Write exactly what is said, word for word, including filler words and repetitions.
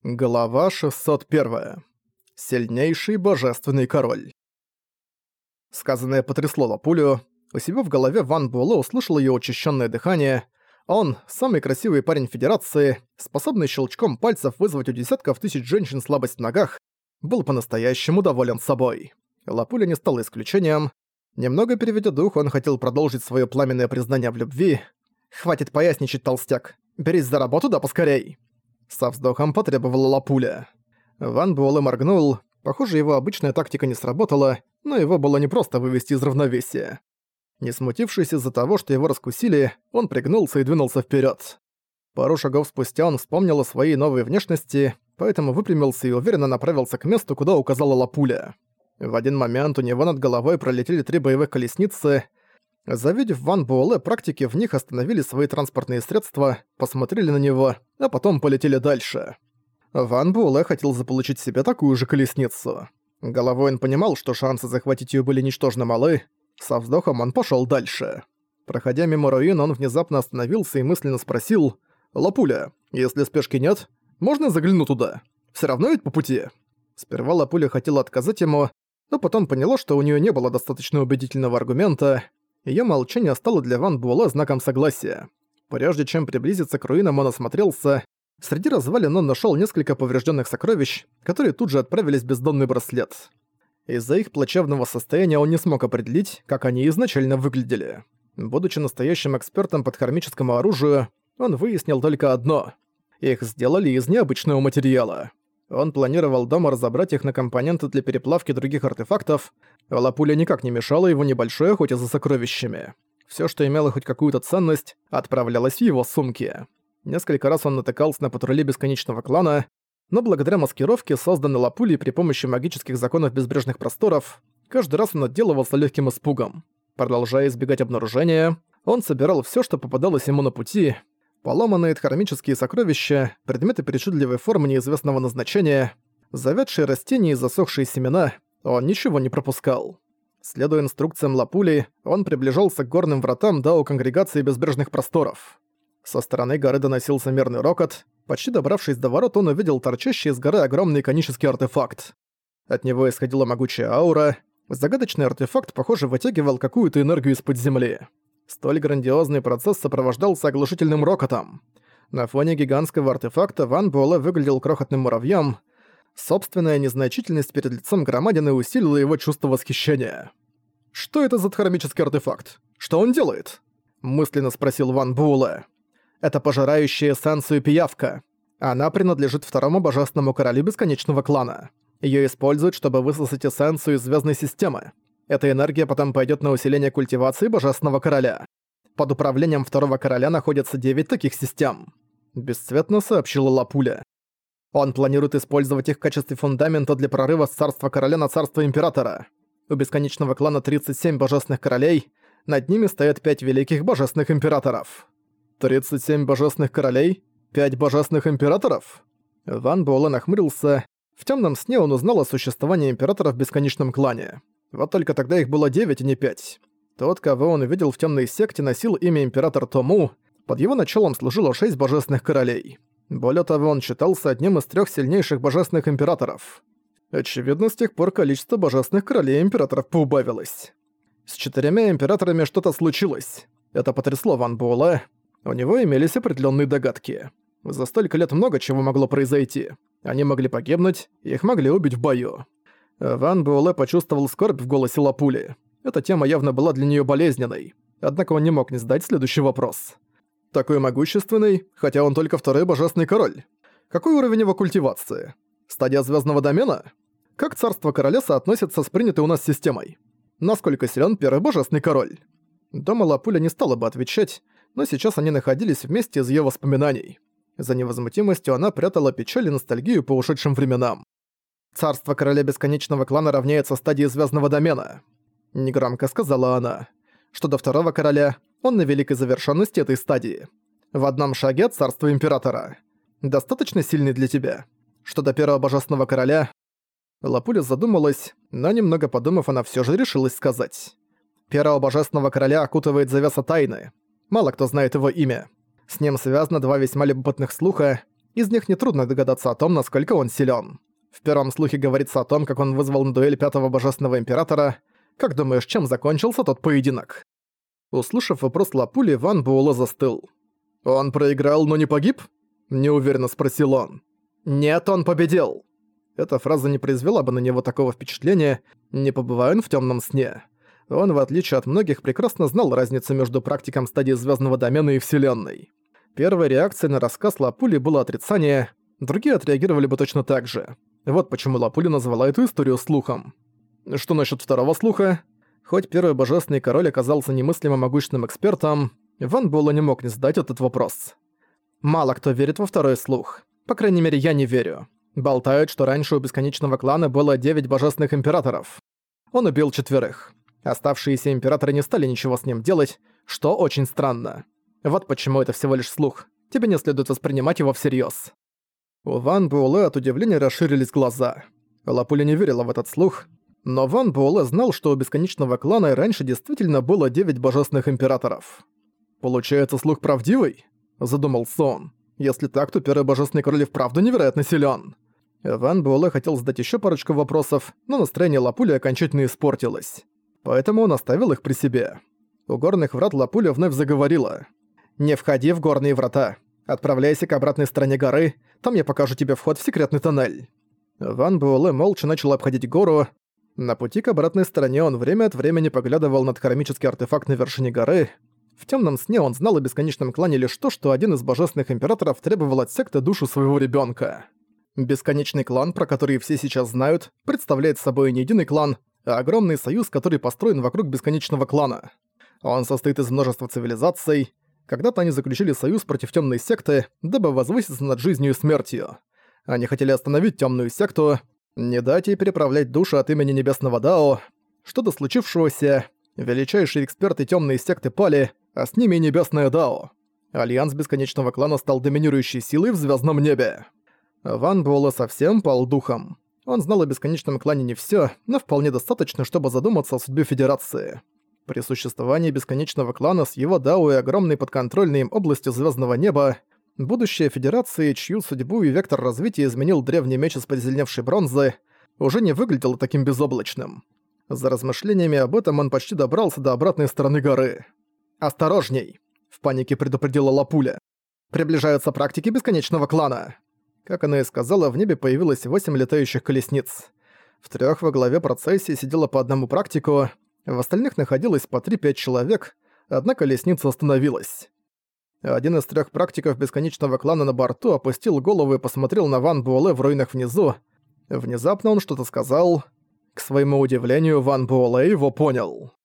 Глава шестьсот один. Сильнейший божественный король. Сказанное потрясло Лапулю. У себя в голове Ван Буэлэ услышал её учащённое дыхание. Он, самый красивый парень Федерации, способный щелчком пальцев вызвать у десятков тысяч женщин слабость в ногах, был по-настоящему доволен собой. Лапуля не стала исключением. Немного переведя дух, он хотел продолжить своё пламенное признание в любви. «Хватит поясничать, толстяк. Берись за работу, да поскорей!» Со вздохом потребовала Лапуля. Ван Буэлэ моргнул. Похоже, его обычная тактика не сработала, но его было непросто вывести из равновесия. Не смутившись из-за того, что его раскусили, он пригнулся и двинулся вперед. Пару шагов спустя он вспомнил о своей новой внешности, поэтому выпрямился и уверенно направился к месту, куда указала Лапуля. В один момент у него над головой пролетели три боевых колесницы. Завидев Ван Буэлэ, практики в них остановили свои транспортные средства, посмотрели на него, а потом полетели дальше. Ван Буэлэ хотел заполучить себе такую же колесницу. Головой он понимал, что шансы захватить её были ничтожно малы. Со вздохом он пошёл дальше. Проходя мимо руин, он внезапно остановился и мысленно спросил: «Лапуля, если спешки нет, можно загляну туда? Всё равно ведь по пути?» Сперва Лапуля хотела отказать ему, но потом поняла, что у неё не было достаточно убедительного аргумента. Её молчание стало для Ван Буэлэ знаком согласия. Прежде чем приблизиться к руинам, он осмотрелся. Среди развалин он нашёл несколько повреждённых сокровищ, которые тут же отправились в бездонный браслет. Из-за их плачевного состояния он не смог определить, как они изначально выглядели. Будучи настоящим экспертом по дхармическому оружию, он выяснил только одно: их сделали из необычного материала. Он планировал дома разобрать их на компоненты для переплавки других артефактов, а Лапуля никак не мешала его небольшой охоте за сокровищами. Всё, что имело хоть какую-то ценность, отправлялось в его сумки. Несколько раз он натыкался на патрули Бесконечного Клана, но благодаря маскировке, созданной Лапулей при помощи магических законов безбрежных просторов, каждый раз он отделывался легким испугом. Продолжая избегать обнаружения, он собирал всё, что попадалось ему на пути. Поломанные дхармические сокровища, предметы причудливой формы неизвестного назначения, завядшие растения и засохшие семена, он ничего не пропускал. Следуя инструкциям Лапули, он приближался к горным вратам Дао Конгрегации Безбрежных Просторов. Со стороны горы доносился мерный рокот. Почти добравшись до ворот, он увидел торчащий из горы огромный конический артефакт. От него исходила могучая аура. Загадочный артефакт, похоже, вытягивал какую-то энергию из-под земли. Столь грандиозный процесс сопровождался оглушительным рокотом. На фоне гигантского артефакта Ван Буэлэ выглядел крохотным муравьем. Собственная незначительность перед лицом громадины усилила его чувство восхищения. «Что это за дхармический артефакт? Что он делает?» – мысленно спросил Ван Буэлэ. «Это пожирающая эссенцию пиявка. Она принадлежит второму божественному королю Бесконечного Клана. Её используют, чтобы высосать эссенцию из звездной системы. Эта энергия потом пойдет на усиление культивации Божественного Короля. Под управлением Второго Короля находятся девять таких систем», – бесцветно сообщила Лапуля. «Он планирует использовать их в качестве фундамента для прорыва с Царства Короля на Царство Императора. У Бесконечного Клана тридцать семь Божественных Королей, над ними стоят пять Великих Божественных Императоров». «тридцать семь Божественных Королей? пять Божественных Императоров?» Ван Буэлэ нахмурился. В тёмном сне он узнал о существовании Императоров в Бесконечном Клане. Вот только тогда их было девять, а не пять. Тот, кого он увидел в тёмной секте, носил имя Император Тому. Под его началом служило шесть Божественных Королей. Более того, он считался одним из трёх сильнейших Божественных Императоров. Очевидно, с тех пор количество Божественных Королей и Императоров поубавилось. С четырьмя Императорами что-то случилось. Это потрясло Ван Буэлэ. У него имелись определённые догадки. За столько лет много чего могло произойти. Они могли погибнуть, их могли убить в бою. Ван Буэлэ почувствовал скорбь в голосе Лапули. Эта тема явно была для неё болезненной. Однако он не мог не задать следующий вопрос. Такой могущественный, хотя он только второй божественный король. Какой уровень его культивации? Стадия звездного домена? Как царство короля соотносится с принятой у нас системой? Насколько силен первый божественный король? Дома Лапуля не стала бы отвечать, но сейчас они находились вместе из её воспоминаний. За невозмутимостью она прятала печаль и ностальгию по ушедшим временам. «Царство короля Бесконечного Клана равняется стадии звездного домена», — негромко сказала она. «Что до второго короля, он на великой завершенности этой стадии. В одном шаге от царства Императора. Достаточно сильный для тебя. Что до первого божественного короля...» Лапуля задумалась, но немного подумав, она всё же решилась сказать. «Первого божественного короля окутывает завеса тайны. Мало кто знает его имя. С ним связано два весьма любопытных слуха. Из них нетрудно догадаться о том, насколько он силен. В первом слухе говорится о том, как он вызвал на дуэль пятого божественного императора. Как думаешь, чем закончился тот поединок? Услышав вопрос Лапули, Ван Буэлэ застыл. «Он проиграл, но не погиб?» – неуверенно спросил он. «Нет, он победил!» Эта фраза не произвела бы на него такого впечатления, не побывая он в темном сне. Он, в отличие от многих, прекрасно знал разницу между практиком стадии звездного домена и Вселенной. Первой реакцией на рассказ Лапули было отрицание, другие отреагировали бы точно так же. Вот почему Лапули назвала эту историю слухом. Что насчет второго слуха? Хоть первый божественный король оказался немыслимо могущественным экспертом, Ван Буэлэ не мог не задать этот вопрос. Мало кто верит во второй слух. По крайней мере, я не верю. Болтают, что раньше у Бесконечного клана было девять божественных императоров. Он убил четверых. Оставшиеся императоры не стали ничего с ним делать, что очень странно. Вот почему это всего лишь слух. Тебе не следует воспринимать его всерьёз. У Ван Буэлэ от удивления расширились глаза. Лапуля не верила в этот слух, но Ван Буэлэ знал, что у Бесконечного клана раньше действительно было девять божественных императоров. «Получается, слух правдивый?» – задумался он. «Если так, то первый божественный король и вправду невероятно силен». Ван Буэлэ хотел задать еще парочку вопросов, но настроение Лапули окончательно испортилось. Поэтому он оставил их при себе. У горных врат Лапуля вновь заговорила. «Не входи в горные врата. Отправляйся к обратной стороне горы, там я покажу тебе вход в секретный тоннель». Ван Буэлэ молча начал обходить гору. На пути к обратной стороне он время от времени поглядывал на хромический артефакт на вершине горы. В темном сне он знал о Бесконечном клане лишь то, что один из божественных императоров требовал от секты душу своего ребенка. Бесконечный клан, про который все сейчас знают, представляет собой не единый клан, а огромный союз, который построен вокруг Бесконечного клана. Он состоит из множества цивилизаций. Когда-то они заключили союз против темной секты, дабы возвыситься над жизнью и смертью. Они хотели остановить темную секту, не дать ей переправлять души от имени Небесного Дао. Что-то случившегося, величайшие эксперты темной секты пали, а с ними и Небесное Дао. Альянс Бесконечного клана стал доминирующей силой в звездном небе. Ван Буэлэ совсем пал духом. Он знал о Бесконечном клане не всё, но вполне достаточно, чтобы задуматься о судьбе Федерации. При существовании Бесконечного клана с его Дао и огромной подконтрольной им областью звездного неба, будущее Федерации, чью судьбу и вектор развития изменил древний меч из позеленевшей бронзы, уже не выглядело таким безоблачным. За размышлениями об этом он почти добрался до обратной стороны горы. «Осторожней!» — в панике предупредила Лапуля. «Приближаются практики Бесконечного клана!» Как она и сказала, в небе появилось восемь летающих колесниц. В трёх во главе процессии сидело по одному практику, в остальных находилось по три-пять человек, одна колесница остановилась. Один из трёх практиков Бесконечного клана на борту опустил голову и посмотрел на Ван Буэлэ в руинах внизу. Внезапно он что-то сказал. К своему удивлению, Ван Буэлэ его понял.